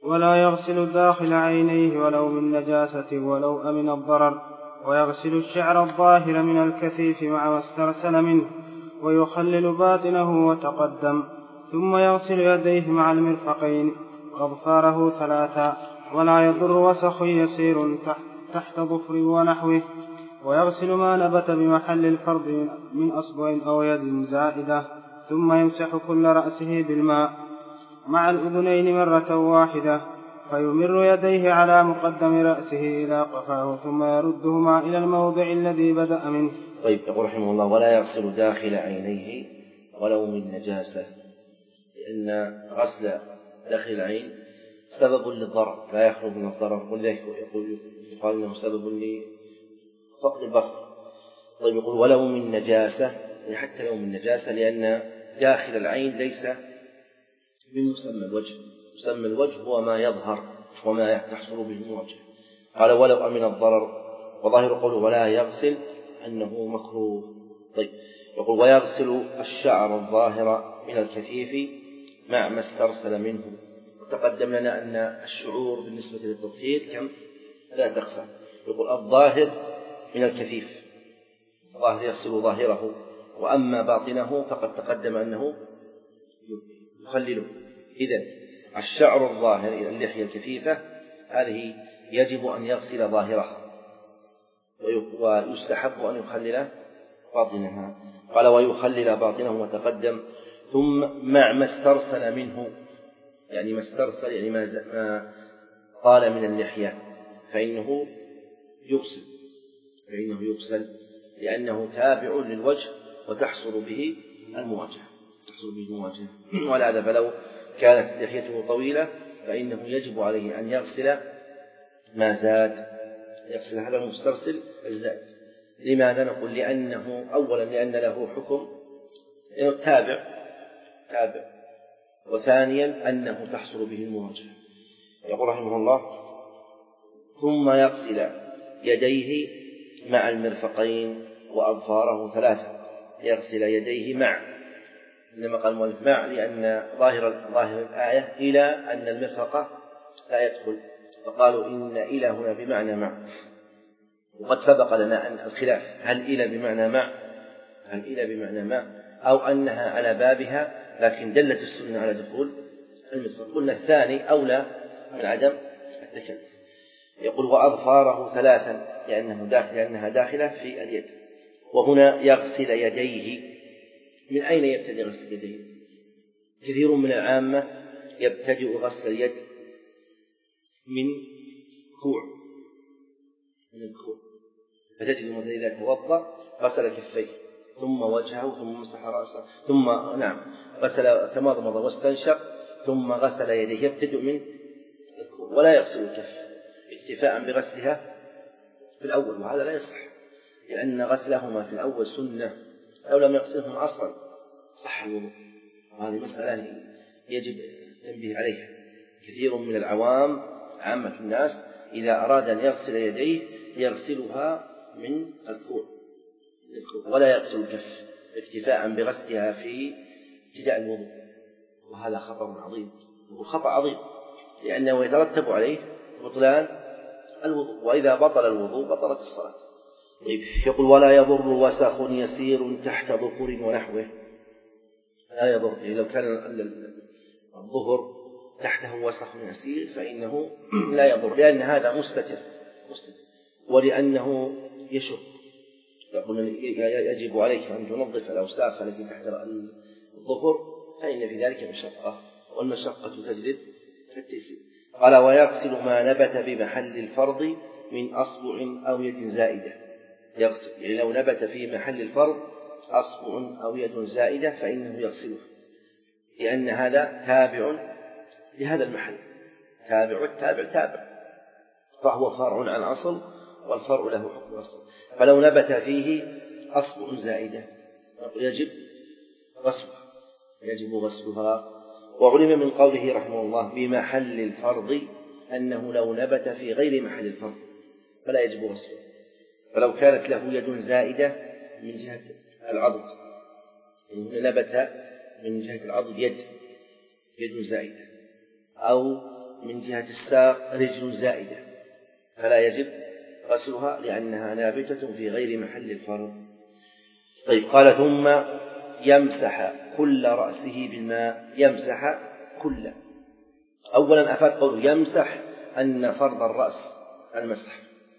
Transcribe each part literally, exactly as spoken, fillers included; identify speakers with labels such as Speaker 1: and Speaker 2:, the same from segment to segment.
Speaker 1: ولا يغسل داخل عينيه ولو من نجاسة ولو أمن الضرر. ويغسل الشعر الظاهر من الكثيف مع ما استرسل منه ويخلل باطنه وتقدم. ثم يغسل يديه مع المرفقين وأظفاره ثلاثا ولا يضر وسخ يسير تحت ظفر ونحوه. ويغسل ما نبت بمحل الفرض من أصبع أو يد زائدة ثم يمسح كل رأسه بالماء مع الأذنين مرة واحدة فيمر يديه على مقدم رأسه إلى قفاه ثم يردهما إلى الموضع الذي بدأ منه.
Speaker 2: طيب، يقول رحمه الله: ولا يغسل داخل عينيه ولو من نجاسة، لأن غسل داخل العين سبب للضرر لا يخرج من الضرر، ولذلك يقول يقال انه سبب لفقد البصر. طيب، يقول ولو من نجاسة، حتى لو من نجاسة، لأن داخل العين ليس من مسمى الوجه. مسمى الوجه هو ما يظهر وما تحصل به المواجهة. قال ولو أمن الضرر، وظاهر قوله ولا يغسل أنه مكروه. طيب، يقول ويغسل الشعر الظاهر من الكثيف مع ما استرسل منه. وتقدم لنا أن الشعور بالنسبة للتطهير كم؟ لا تقسم. يقول الظاهر من الكثيف، الظاهر يغسل ظاهره، وأما باطنه فقد تقدم أنه يخلله. إذن الشعر الظاهر إلى اللحية الكثيفة هذه يجب أن يغسل ظاهرها، ويستحب أن يخلل باطنها. قال ويخلل باطنه وتقدم. ثم مع ما استرسل منه، يعني ما استرسل يعني ما طال من اللحية فإنه يغسل فإنه يغسل لأنه تابع للوجه وتحصل به المواجهة تحصل به المواجهة ولهذا فلو كانت لحيته طويلة فإنه يجب عليه أن يغسل ما زاد، يغسل هذا المسترسل الزائد. لماذا نقول؟ لأنه أولا لأن له حكم لأنه تابع تابع وثانيا أنه تحصل به المواجهة. يقول رحمه الله ثم يغسل يديه مع المرفقين وأظفاره ثلاثة. يغسل يديه مع، إنما قال المؤلف مع لأن ظاهر ظاهر الآية إلى أن المرفقة لا يدخل، فقالوا إن إلى هنا بمعنى مع. وقد سبق لنا أن الخلاف هل إلى بمعنى مع هل إلى بمعنى مع أو أنها على بابها، لكن دلت السنة على دخول المرفق. قلنا الثاني أولى من عدم التكلف. يقول وأظفاره ثلاثا لأنه داخل لأنها داخلة في اليد. وهنا يغسل يديه. من أين يبتدئ غسل يديه؟ كثير من العامة يبتدئ غسل اليد من كوع من الكوع فتجد مثلا إذا توضأ غسل كفيه ثم وجهه ثم مسح رأسه ثم نعم غسل تمضمض واستنشق ثم غسل يديه. يبتدئ من الكوع ولا يغسل الكف اكتفاء بغسلها في الأول، وهذا لا يصح لأن غسلهما في الأول سنة. لو لم يغسلهم أصلا صح الوضوء، وهذه مسألة يجب التنبيه عليها. كثير من العوام عامة الناس إذا أراد أن يغسل يديه يغسلها من الكوع ولا يغسل الكف اكتفاء بغسلها في ابتداء الوضوء، وهذا خطر عظيم وخطأ عظيم لأنه يترتب عليه بطلان الوضوء، وإذا بطل الوضوء بطلت الصلاة. طيب، يقول ولا يضر وسخ يسير تحت ظفر ونحوه. لا يضر، يعني لو كان الظهر تحته وسخ يسير فإنه لا يضر لأن هذا مستتر مستتر ولأنه يشق. يقول يجب عليك أن تنظف الأوساخ التي تحت الظفر فإن في ذلك مشقة، والمشقة تجلب التيسير. قال ويغسل ما نبت بمحل الفرض من أصبع أو يد زائدة. يغسل يعني لو نبت في محل الفرض أصبع أو يد زائدة فإنه يغسله لأن هذا تابع لهذا المحل. تابع التابع تابع فهو فرع عن أصل، والفرع له حكم أصل. فلو نبت فيه أصبع زائدة يجب غسلها يجب غسلها. وعلم من قوله رحمه الله بمحل الفرض أنه لو نبت في غير محل الفرض فلا يجب غسله. فلو كانت له يد زائدة من جهة العضد، نبت من جهة العضد يد يد زائدة أو من جهة الساق رجل زائدة فلا يجب غسلها لأنها نابتة في غير محل الفرض. طيب قال ثم يمسح كل رأسه بالماء. يمسح كل، أولا أفاد قوله يمسح أن فرض الرأس المسح،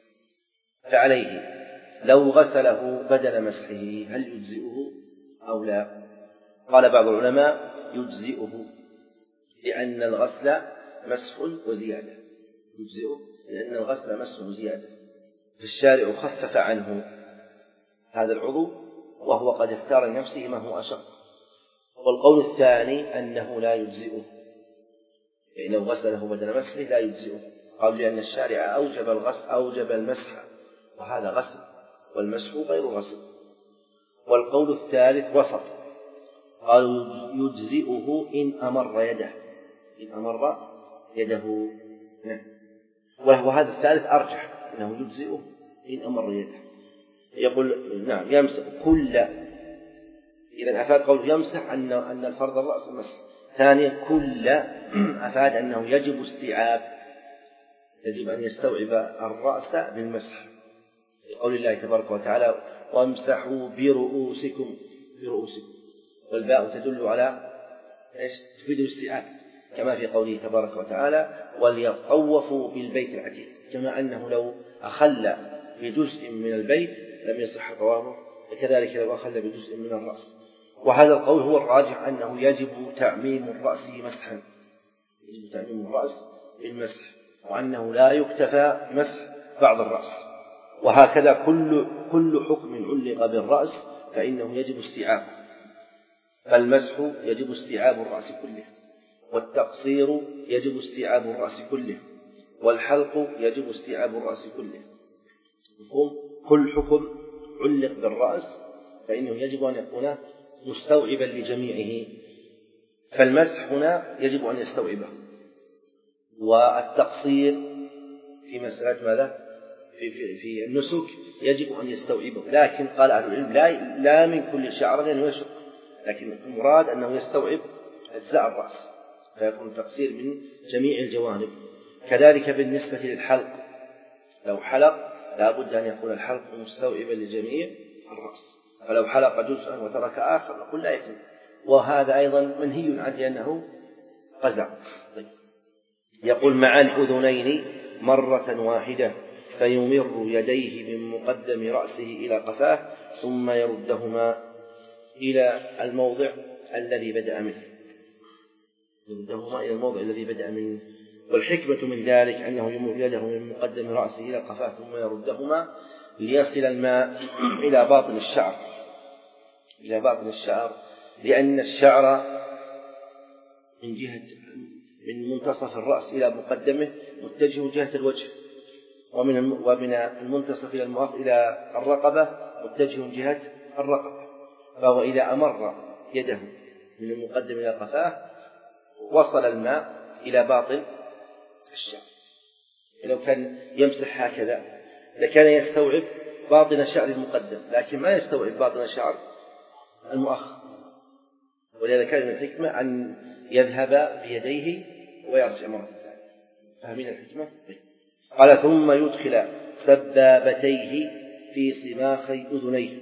Speaker 2: فعليه لو غسله بدل مسحه هل يجزئه أو لا؟ قال بعض العلماء يجزئه لأن الغسل مسح وزيادة، يجزئه لأن الغسل مسح وزيادة، فالشارع خفف عنه هذا العضو وهو قد اختار لنفسه ما هو أشق. والقول الثاني أنه لا يجزئه، يعني لو غسله بدل مسحه لا يجزئه، قال لأن الشارع أوجب الغسل أوجب المسح وهذا غسل والمسح غير غسل. والقول الثالث وسط، قالوا يجزئه إن أمر يده، إن أمر يده نعم، وهو هذا الثالث أرجح أنه يجزئه إن أمر يده. يقول نعم يمسح كل، إذا أفاد قوله يمسح أن أن الفرض الرأس المسح. ثانيا كل أفاد أنه يجب استيعاب، يجب أن يستوعب الرأس بالمسح، قول الله تبارك وتعالى وامسحوا برؤوسكم برؤوسكم، والباء تدل على ايش؟ تفيد الاستيعاب، كما في قوله تبارك وتعالى وليطوفوا بالبيت العتيق، كما أنه لو أخل بجزء من البيت لم يصح طوافه، وكذلك لو أخل بجزء من الرأس. وهذا القول هو الراجح أنه يجب تعميم الرأس مسحا، يجب تعميم الرأس بالمسح، وأنه لا يكتفى بمسح بعض الرأس. وهكذا كل كل حكم علق بالرأس فإنه يجب استيعابه، فالمسح يجب استيعاب الرأس كله، والتقصير يجب استيعاب الرأس كله، والحلق يجب استيعاب الرأس كله. كل حكم علق بالرأس فإنه يجب أن يكون مستوعبا لجميعه، فالمسح هنا يجب أن يستوعبه، والتقصير في مسألة ماذا؟ في, في, في النسك يجب أن يستوعبه، لكن قال أهل العلم لا, لا من كل شعر لأنه يشق، لكن المراد أنه يستوعب أجزاء الرأس فيكون التقصير من جميع الجوانب. كذلك بالنسبة للحلق، لو حلق لا بد أن يكون الحلق مستوعبا لجميع الرأس، فلو حلق جزءا وترك آخر نقول لا يتم، وهذا أيضا منهي عنه لأنه قزع. يقول مع الأذنين مرة واحدة فيمر يديه من مقدم رأسه إلى قفاه ثم يردهما إلى الموضع الذي بدأ منه، يردهما إلى الموضع الذي بدأ منه. والحكمة من ذلك أنه يمر يده من مقدم رأسه إلى قفاه ثم يردهما ليصل الماء إلى باطن الشعر، إلى باطن الشعر، لأن الشعر من جهة من منتصف الرأس إلى مقدمه متجه جهة الوجه، ومن ومن المنتصف إلى المؤخ إلى الرقبة متجه جهة الرقبة، فهو إذا أمر يده من المقدم إلى قفاه وصل الماء إلى باطن الشعر. لو كان يمسح هكذا لكان يستوعب باطن شعر المقدم، لكن ما يستوعب باطن شعر المؤخر، ولذا كان من الحكمة أن يذهب بيديه ويرجع مرة ثانية. فاهمين الحكمة؟ قال ثم يدخل سبابتيه في صماخي أذنيه،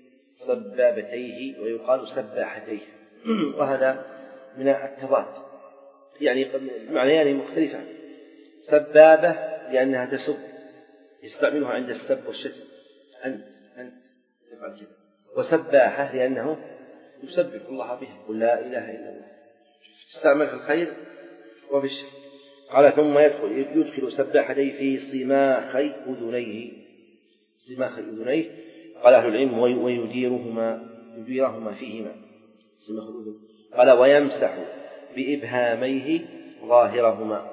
Speaker 2: سبابتيه ويقال سباحتيه، وهذا من التضاد، يعني معنيان مختلفان. سبابة لأنها تسب، يستعملها عند السب والشتم، أنت أنت تفعل كذا، وسباحة لأنه يسبح الله بها، قل لا إله إلا الله، تستعمل في الخير وفي الشر. قال ثم يدخل, يدخل سباحتيه في صماخي أذنيه، صماخي أذنيه. قال أهل العلم ويديرهما يديرهما فيهما صماخ الأذن. قال ويمسح بإبهاميه ظاهرهما،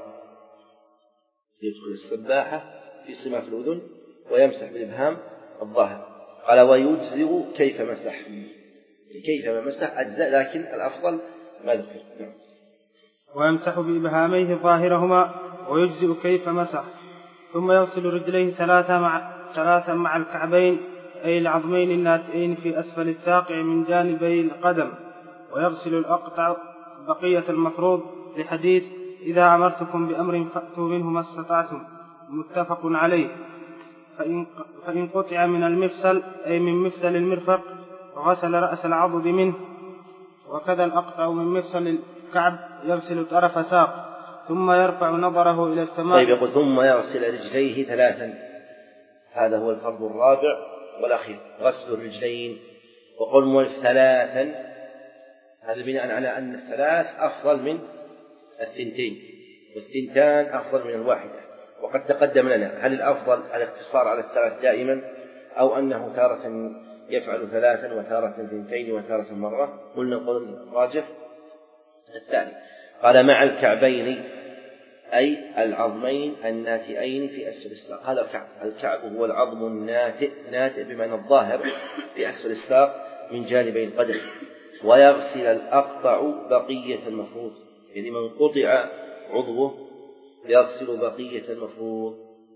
Speaker 2: يدخل السباحة في صماخ الأذن ويمسح بالإبهام الظاهر. قال ويجزئ كيف مسح، كيف ما مسح أجزاء، لكن الأفضل ما ذكر. نعم.
Speaker 1: ويمسح بإبهاميه ظاهرهما ويجزئ كيف مسح. ثم يغسل رجليه ثلاثة مع ثلاثا مع الكعبين، أي العظمين الناتئين في أسفل الساقع من جانبي القدم، ويغسل الأقطع بقية المفروض لحديث إذا أمرتكم بأمر فأتوا منه ما استطعتم، متفق عليه. فإن, فإن قطع من المفصل أي من مفصل المرفق غسل رأس العضد منه، وكذا الأقطع من مفصل الكعب يغسل طرف ساق ثم يرفع نظره إلى السماء.
Speaker 2: طيب، يقول ثم يغسل رجليه ثلاثا، هذا هو الفرض الرابع والأخير، غسل الرجلين. وقول المؤلف ثلاثا هذا بناء على أن الثلاث أفضل من الثنتين، والثنتان أفضل من الواحدة. وقد تقدم لنا هل الأفضل الاقتصار على الثلاث دائما، أو أنه تارة يفعل ثلاثا وتارة ثنتين وتارة مرة. قلنا قول الراجح الثاني. قال مع الكعبين أي العظمين الناتئين في أسفل الساق. هذا الكعب، الكعب هو العظم الناتئ، ناتئ بمعنى الظاهر في أسفل الساق من جانبي القدم. ويغسل الأقطع بقية المفروض، يعني من قطع عضوه يغسل بقية المفروض.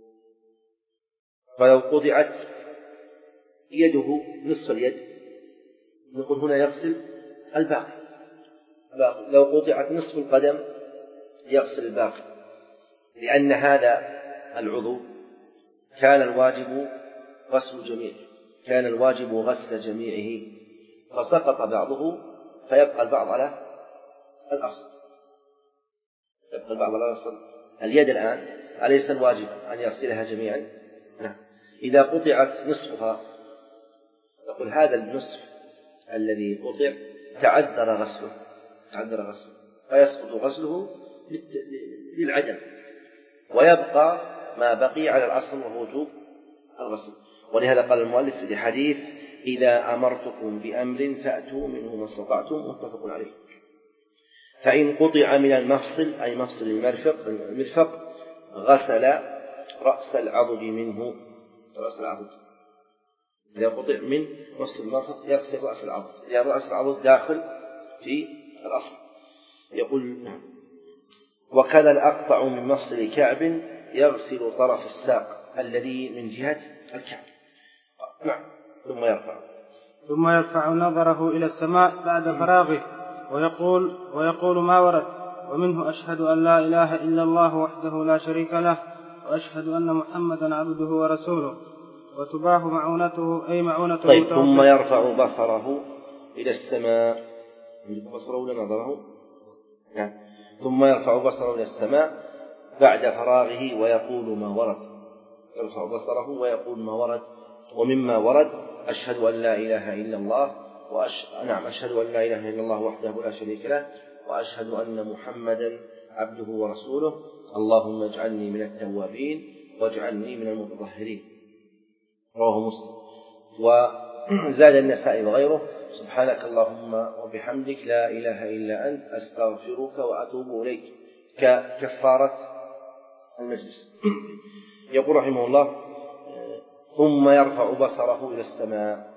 Speaker 2: فلو قطعت يده نصف اليد نقول هنا يغسل الباقي، لو قطعت نصف القدم يغسل الباقي، لأن هذا العضو كان الواجب غسل جميعه، كان الواجب غسل جميعه، فسقط بعضه فيبقى البعض على الأصل، يبقى البعض على الأصل. اليد الآن أليس الواجب أن يغسلها جميعا؟ نعم. إذا قطعت نصفها نقول هذا النصف الذي قطع تعذر غسله، تعذر غسله فيسقط غسله للعدم، ويبقى ما بقي على الأصل وهو وجوب الغسل. ولهذا قال المؤلف في الحديث إذا أمرتكم بأمر فأتوا منه ما استطعتم، متفق عليه. فإن قطع من المفصل أي مفصل المرفق المرفق غسل رأس العضد منه، رأس العضد إذا قطع من مفصل المرفق يغسل رأس العضد، لأن رأس العضد داخل في الأصل. يقول وكذا الأقطع من مفصل كعب يغسل طرف الساق الذي من جهة الكعب. نعم. ثم يرفع
Speaker 1: ثم يرفع نظره إلى السماء بعد فراغه ويقول ويقول ما ورد، ومنه أشهد أن لا إله إلا الله وحده لا شريك له، وأشهد أن محمدا عبده ورسوله، وتباه معونته أي معونته.
Speaker 2: طيب. ثم يرفع بصره إلى السماء، بصره ولا نظره؟ نعم. ثم يرفع بصره إلى السماء بعد فراغه ويقول ما ورد، يرفع بصره ويقول ما ورد. ومما ورد أشهد أن لا إله إلا الله وأش... نعم أشهد أن لا إله إلا الله وحده لا شريك له، وأشهد أن محمدا عبده ورسوله، اللهم اجعلني من التوابين واجعلني من المتطهرين. رواه مسلم. وزاد النسائي وغيره سبحانك اللهم وبحمدك لا إله إلا أنت أستغفرك وأتوب إليك ككفارة المجلس. يقول رحمه الله ثم يرفع بصره إلى السماء.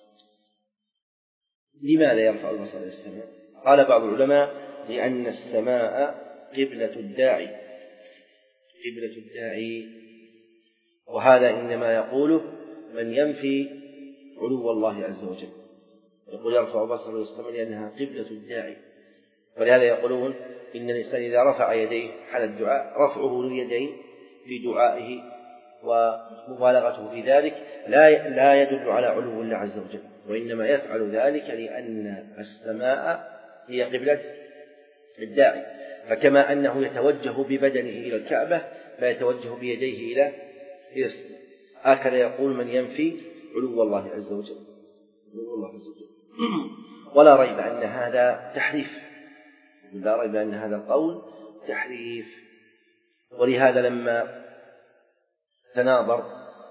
Speaker 2: لماذا يرفع البصر إلى السماء؟ قال بعض العلماء لأن السماء قبلة الداعي، قبلة الداعي، وهذا إنما يقوله من ينفي علو الله عز وجل، يقول يرفع بصره إلى السماء لأنها قبلة الداعي. ولهذا يقولون إن الإنسان إذا رفع يديه حال الدعاء رفعه لليدين في دعائه ومبالغته في ذلك لا لا يدل على علو الله عز وجل، وإنما يفعل ذلك لأن السماء هي قبلة الداعي. فكما أنه يتوجه ببدنه إلى الكعبة فيتوجه بيديه إلى إلى السماء، هكذا يقول من ينفي علو الله عز وجل، علو الله عز وجل. ولا ريب أن هذا تحريف، لا ريب أن هذا القول تحريف. ولهذا لما تناظر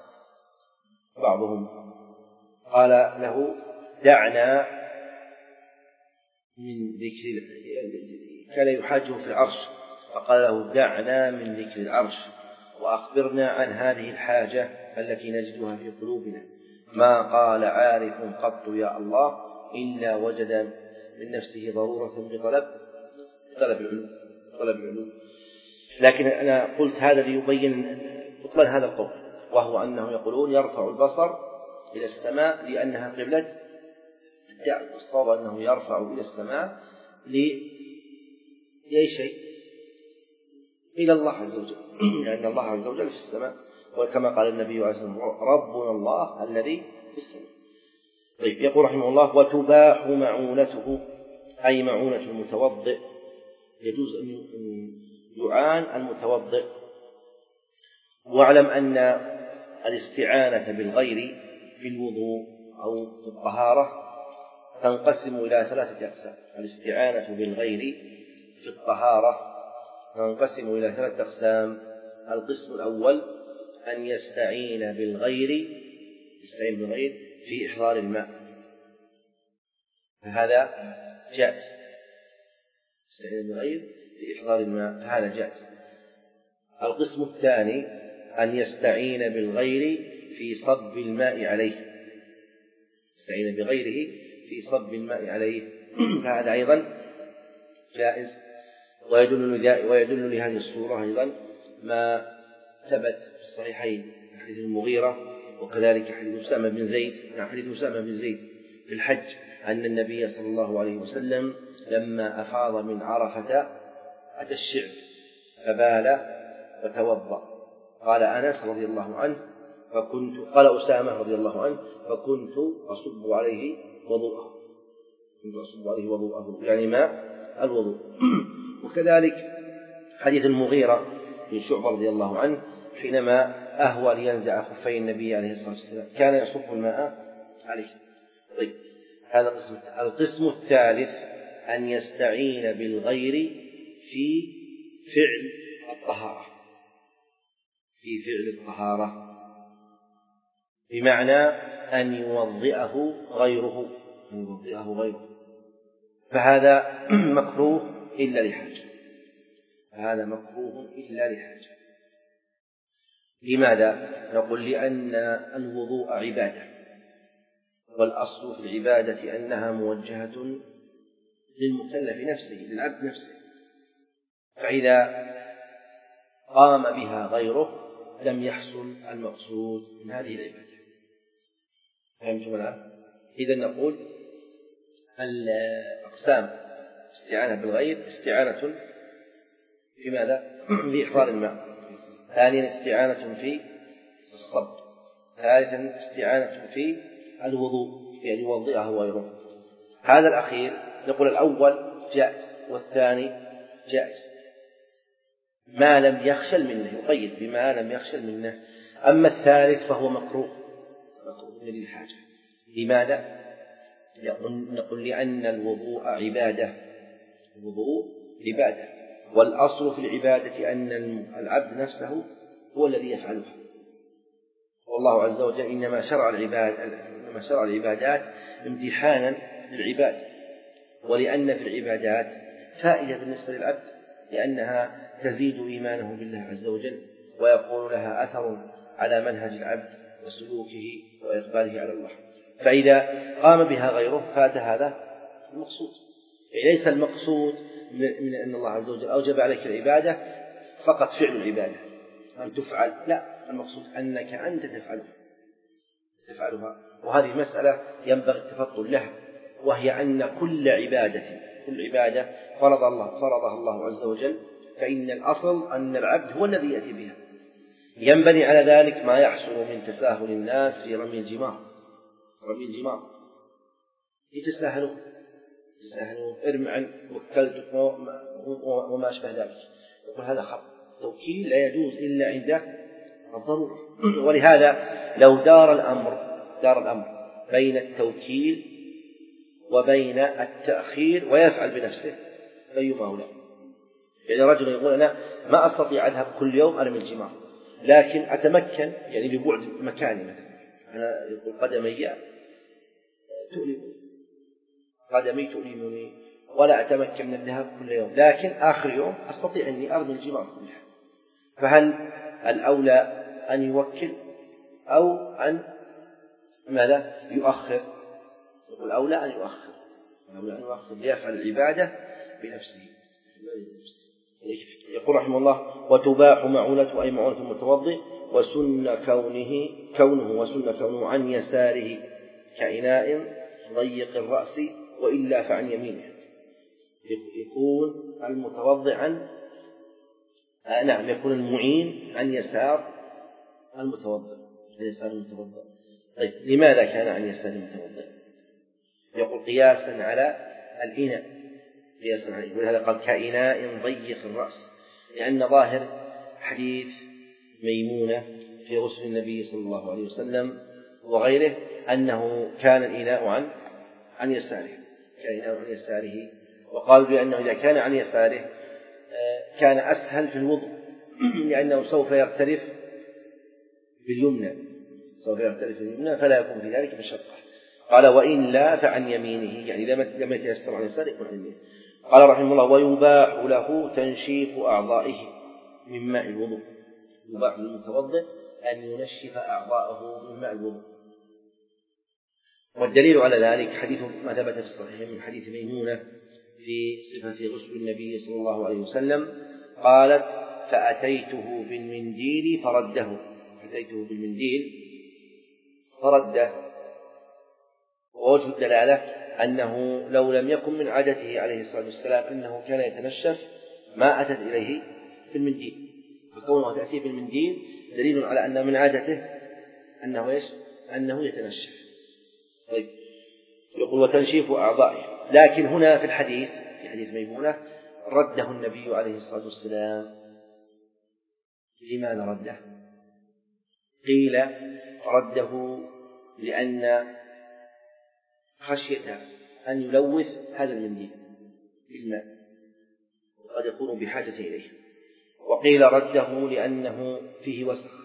Speaker 2: بعضهم قال له دعنا من ذكر، كان يحاجه في العرش، فقال له دعنا من ذكر العرش وأخبرنا عن هذه الحاجة التي نجدها في قلوبنا. ما قال عارف قط يا الله إلا وجد من نفسه ضرورة بطلب طلب العلو طلب العلو. لكن أنا قلت هذا ليبين بطلان هذا القول، وهو أنه يقولون يرفع البصر إلى السماء لأنها قبلة الداعي، والصواب أنه يرفع إلى السماء لأي شيء إلى الله عز وجل، لأن الله عز وجل في السماء، وكما قال النبي عليه الصلاة والسلام ربنا الله الذي في السماء. طيب، يقول رحمه الله: وتباح معونته، أي معونة المتوضئ، يجوز أن يعان المتوضئ. واعلم أن الاستعانة بالغير في الوضوء أو في الطهارة تنقسم إلى ثلاثة أقسام. الاستعانة بالغير في الطهارة تنقسم إلى ثلاثة أقسام. القسم الأول أن يستعين بالغير يستعين بالغير في إحضار الماء، فهذا جائز. يستعين بالغير في إحضار الماء، فهذا جائز. القسم الثاني أن يستعين بالغير في صب الماء عليه، يستعين بغيره في صب الماء عليه، فهذا أيضا جائز. ويدل, ويدل لهذه الصورة أيضا ما ثبت في الصحيحين حديث المغيرة، وكذلك حديث أسامة بن زيد حديث أسامة بن زيد في الحج، أن النبي صلى الله عليه وسلم لما أفاض من عرفة أتى الشعب فبال وتوضأ. قال أنس رضي الله عنه فكنت قال أسامة رضي الله عنه فكنت أصب عليه وضوءه كنت أصب عليه وضوءه يعني ماء الوضوء. وكذلك حديث المغيرة بن شعبة رضي الله عنه حينما أهوى لينزع خفي النبي عليه الصلاة والسلام كان يصب الماء عليه. طيب، هذا القسم. القسم الثالث أن يستعين بالغير في فعل الطهارة في فعل الطهارة بمعنى أن يوضئه غيره أن يوضئه غيره فهذا مكروه إلا لحاجة فهذا مكروه إلا لحاجة. لماذا؟ نقول لأن الوضوء عبادة، والأصل في العبادة أنها موجهة للمكلف نفسه للعبد نفسه، فإذا قام بها غيره لم يحصل المقصود من هذه العبادة. فهمتم الآن؟ إذن نقول الأقسام: استعانة بالغير، استعانة في ماذا؟ في إحضار الماء، ثانيا استعانة في الصب، ثالثا استعانة في الوضوء يعني يوضئه غيره. هذا الأخير نقول الأول جائز والثاني جائز ما لم يخشل منه، يقيد بما لم يخشل منه. أما الثالث فهو مكروه مكروه للحاجة. لماذا؟ نقول لأن الوضوء عبادة الوضوء عبادة والأصل في العبادة أن العبد نفسه هو الذي يفعلها، والله عز وجل إنما شرع العباد إنما شرع العبادات امتحانا للعباد، ولأن في العبادات فائدة بالنسبة للعبد لأنها تزيد إيمانه بالله عز وجل ويكون لها أثر على منهج العبد وسلوكه وإقباله على الله. فإذا قام بها غيره فات هذا المقصود. ليس المقصود من أن الله عز وجل أوجب عليك العبادة فقط فعل العبادة أن تفعل، لا، المقصود أنك أنت تفعلها تفعلها وهذه مسألة ينبغي التفطن لها، وهي أن كل عبادة كل عبادة فرض الله فرضها الله عز وجل فإن الأصل أن العبد هو الذي يأتي بها. ينبني على ذلك ما يحصل من تساهل الناس في رمي الجمار رمي الجمار يتساهلون يتساهلون ارمي عن وكلتك وما أشبه ذلك. يقول هذا خطأ، التوكيل لا يجوز إلا عند الضرورة. ولهذا لو دار الأمر دار الأمر بين التوكيل وبين التأخير ويفعل بنفسه فأيهما أولى؟ يعني رجل يقول أنا ما أستطيع أذهب كل يوم أرمي الجمار لكن أتمكن يعني ببعد مكاني مثلا أنا يقول قدمي تؤلمني قدمي تؤلمني ولا أتمكن من الذهاب كل يوم، لكن آخر يوم أستطيع أني أرمي الجمار كلها. فهل الأولى أن يوكل أو أن ماذا يؤخر؟ يقول الأولى أن يؤخر الأولى أن يؤخر ليفعل العبادة بنفسه. يقول رحمه الله: وتباح معونة أي معونة المتوضئ وسن كونه كونه وسن كونه عن يساره كإناء ضيق الرأس وإلا فعن يمينه. يكون المتوضئ عن آه نعم يكون المعين عن يسار المتوضئ، عن يسار المتوضئ. طيب لماذا كان عن يسار المتوضئ؟ يقول قياسا على الإناء، قياسا على، ولهذا قال كإناء ضيق الرأس، لأن ظاهر حديث ميمونة في غسل النبي صلى الله عليه وسلم وغيره أنه كان الإناء عن عن يساره، كان الإناء عن يساره، وقالوا لأنه إذا كان عن يساره كان أسهل في الوضوء لأنه سوف يغترف باليمنى، سوف يغترف باليمنى فلا يكون في ذلك مشقة. قال وإن لا فعن يمينه، يعني لم يتيسر عن يساره يكون عن يمينه. قال رحمه الله ويباح له تنشيف أعضائه من ماء الوضوء، يباح للمتوضئ أن ينشف أعضاءه من ماء الوضوء. والدليل على ذلك حديث ما ثبت في الصحيح من حديث ميمونة في صفة غسل النبي صلى الله عليه وسلم قالت فأتيته بالمنديل فرده، أتيته بالمنديل فرده. ووجه الدلالة أنه لو لم يكن من عادته عليه الصلاة والسلام أنه كان يتنشف ما أتت إليه بالمنديل، فكونه تأتيه بالمنديل دليل على أن من عادته أنه إيش؟ أنه يتنشف. طيب يقول وتنشيف أعضائه، لكن هنا في الحديث في حديث ميمونة رده النبي عليه الصلاة والسلام. لماذا رده؟ قيل رده لأن خشية أن يلوث هذا المنديل بالماء وقد يكون بحاجة إليه، وقيل رده لأنه فيه وسخ،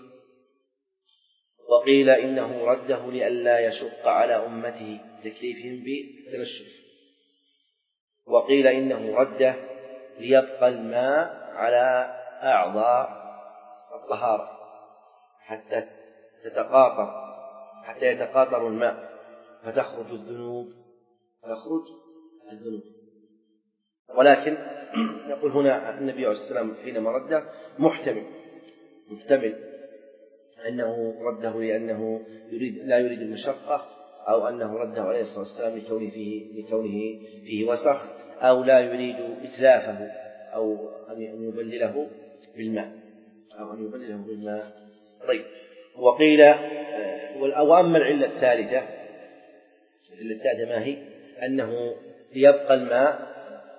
Speaker 2: وقيل إنه رده لئلا يشق على أمته تكليفهم بالتنشف، وقيل إنه رده ليبقى الماء على أعضاء الطهارة حتى تتقاطر حتى يتقاطر الماء فتخرج الذنوب تخرج الذنوب. ولكن نقول هنا النبي عليه الصلاة والسلام حينما رده محتمل محتمل أنه رده لأنه يريد لا يريد المشقة، أو أنه رده عليه الصلاة والسلام لكونه فيه لكونه فيه وسخ، أو لا يريد إتلافه، أو أن يبلله بالماء أو أن يبلله بالماء. طيب وقيل وأما العلة الثالثة العلة الثالثة ما هي؟ أنه يبقى الماء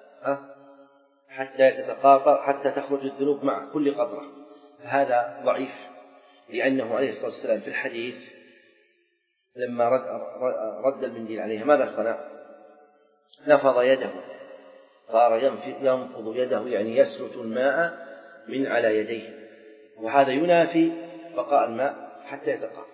Speaker 2: حتى يتقاطر حتى تخرج الذنوب مع كل قطرة، فهذا ضعيف، لأنه عليه الصلاة والسلام في الحديث لما رد, رد المنديل عليها ماذا صنع؟ نفض يده، صار ينفض يده يعني يسلت الماء من على يديه، وهذا ينافي بقاء الماء حتى يتقاطر.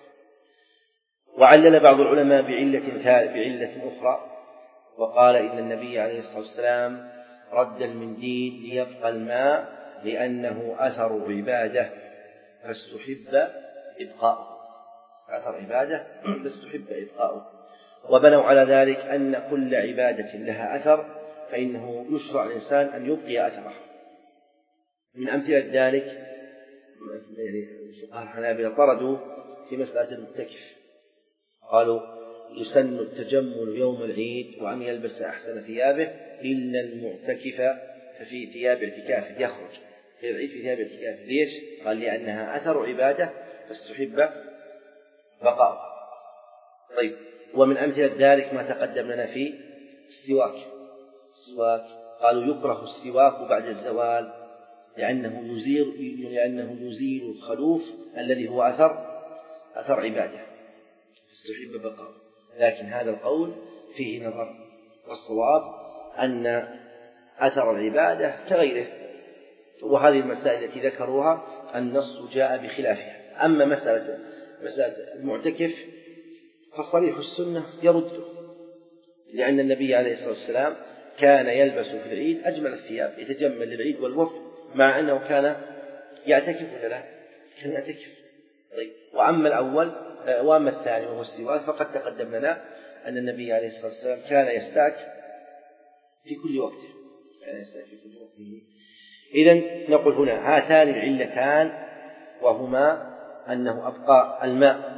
Speaker 2: وعلل بعض العلماء بعلة بعلة أخرى وقال إن النبي عليه الصلاة والسلام رد المنديل ليبقى الماء لأنه أثر عبادة فاستحب إبقاؤه، أثر عبادة فاستحب إبقاؤه. وبنوا على ذلك أن كل عبادة لها أثر فإنه يشرع الإنسان أن يبقي أثره. من أمثلة ذلك يعني فقهاء الحنابلة طردوا في مسألة المعتكف، قالوا يسن التجمل يوم العيد وأن يلبس أحسن ثيابه إلا المعتكف ففي ثياب اعتكاف يخرج في العيد في ثياب اعتكاف. ليش؟ قال لأنها أثر عبادة فاستحب بقاء. طيب ومن أمثلة ذلك ما تقدم لنا في السواك. السواك قالوا يكره السواك بعد الزوال لأنه يزيل لأنه يزيل الخلوف الذي هو أثر أثر عبادة فاستحب بقاء، لكن هذا القول فيه نظر، والصواب أن أثر العبادة كغيره. وهذه المسائل التي ذكروها النص جاء بخلافها. أما مسألة مسألة المعتكف فصريح السنة يرده، لأن النبي عليه الصلاة والسلام كان يلبس في العيد أجمل الثياب يتجمل للعيد والوفد، مع أنه كان يعتكف ولا لا؟ كان يعتكف. طيب وأما الأول وأما الثاني وهو السواك فقد تقدم لنا أن النبي عليه الصلاة والسلام كان يستاك في كل وقت، كان يستاك في كل وقته. إذن نقول هنا هاتان العلتان، وهما أنه أبقى الماء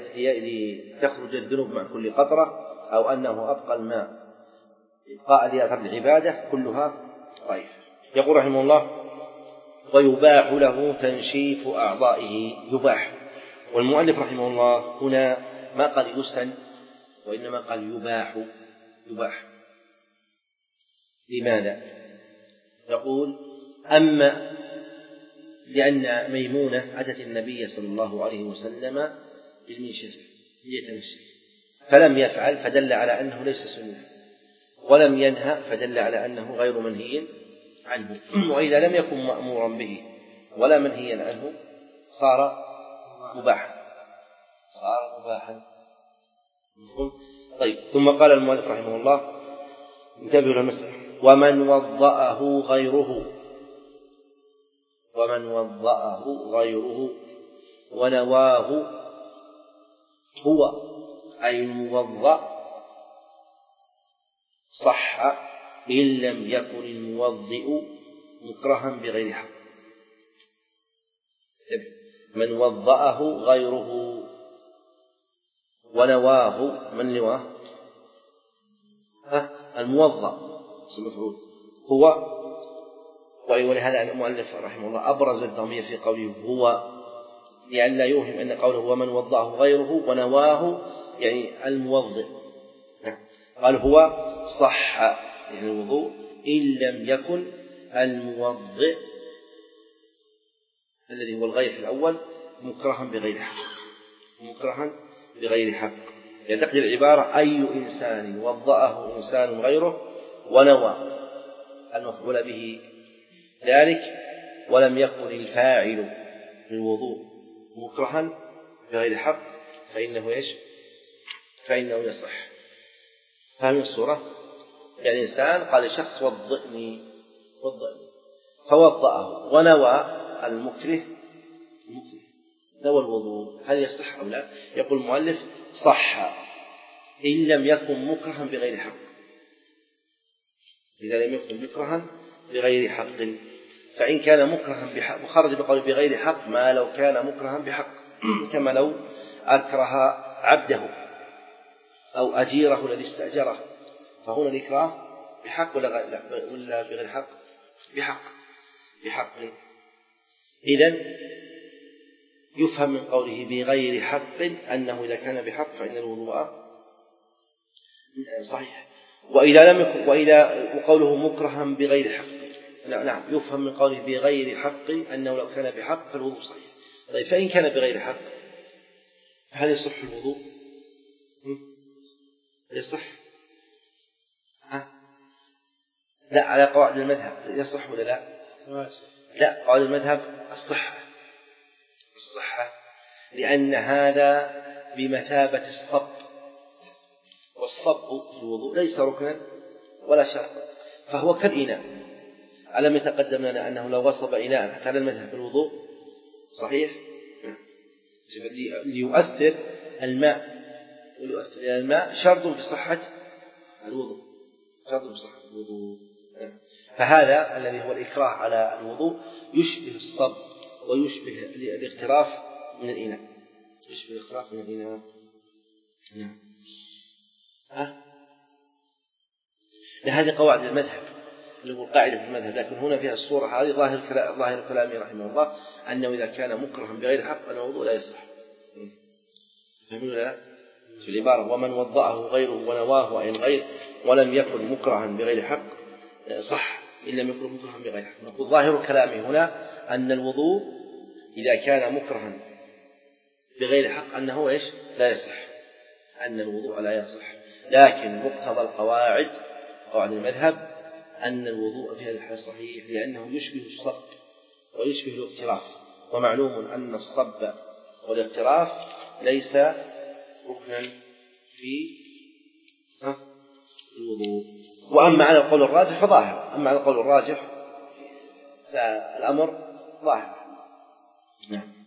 Speaker 2: لتخرج الذنوب مع كل قطرة، أو أنه أبقى الماء إبقاء لأثر العبادة، كلها ضعيف. يقول رحمه الله ويباح له تنشيف أعضائه يباح. والمؤلف رحمه الله هنا ما قال يسن وإنما قال يباح يباح. لماذا؟ يقول أما لأن ميمونة أتت النبي صلى الله عليه وسلم بالمنشف ليتنشف فلم يفعل فدل على أنه ليس سنة، ولم ينهى فدل على أنه غير منهي عنه. وإذا لم يكن مأمورا به ولا منهيا عنه صار مباحا صار مباحا. طيب، ثم قال المؤلف رحمه الله انتبهوا للمسألة: ومن وضأه غيره ومن وضأه غيره ونواه هو أي الموضأ صح إن لم يكن الموضئ مكرها بغير حق. من وضأه غيره ونواه، من نواه؟ الموضأ اسم مفعول هو. ولهذا المؤلف رحمه الله أبرز الضمير في قوله هو لأن لا يوهم أن قوله ومن وضأه غيره ونواه يعني الموضئ. قال هو صح يعني الوضوء إن لم يكن الموضئ الذي هو الغير في الأول مكرها بغير حق مكرها بغير حق. يعني تقدر العبارة أي إنسان وضأه إنسان غيره ونوى المفعول به ذلك ولم يكن الفاعل للوضوء مكرها بغير حق فإنه إيش؟ فإنه يصح. فهم الصورة؟ يعني إنسان قال الشخص وضئني وضئني فوضأه ونوى المكره المكره نوى الوضوء، هل يصح أو لا؟ يقول المؤلف صح إن لم يكن مكرها بغير حق. إذا لم يكن مكرها بغير حق، فإن كان مكرها بحق وخرج بقول بغير حق ما لو كان مكرها بحق كما لو أكره عبده أو أجيره الذي استأجره، فهنا الإكراه بحق ولا ولا بغير حق؟ بحق بحق. إذن يفهم من قوله بغير حق أنه إذا كان بحق فإن الوضوء صحيح، وإذا لم يكن وإذا وقوله مكرها بغير حق نعم يفهم من قوله بغير حق أنه لو كان بحق فالوضوء صحيح. طيب فإن كان بغير حق هل يصح الوضوء؟ هل يصح؟ ها؟ لا، على قواعد المذهب يصح ولا لا؟ لا، قواعد المذهب الصحة الصحة لأن هذا بمثابة الصب، والصب في الوضوء ليس ركنا ولا شرطا فهو كالإناء. ألم يتقدم لنا أنه لو غصب إناء حتى على المذهب في الوضوء صحيح ليؤثر الماء وليؤثر الماء شرط في صحة الوضوء شرط في صحة الوضوء. فهذا الذي هو الإكراه على الوضوء يشبه الصب ويشبه الاغتراف من الإناء يشبه الاغتراف من الإناء. نعم. أه؟ لهذه قواعد المذهب اللي هو قاعدة المذهب، لكن هنا فيها الصورة هذه ظاهر كلام ظاهر كلامه رحمه الله أنه إذا كان مكرها بغير حق فالوضوء لا يصح. فهمون لا؟ في العبارة ومن وضأه غيره ونواه أي الغير ولم يكن مكرها بغير حق صح إن لم يكن مكرها بغير حق. نقول ظاهر كلامه هنا أن الوضوء إذا كان مكرها بغير حق أنه إيش؟ لا يصح، أن الوضوء لا يصح. لكن مقتضى القواعد قواعد المذهب أن الوضوء في هذه الحالة صحيح لأنه يشبه الصب ويشبه الاغتراف، ومعلوم أن الصب والاغتراف ليس ركنا في الوضوء. وأما على القول الراجح فظاهر أما على القول الراجح فالأمر ظاهر. نعم.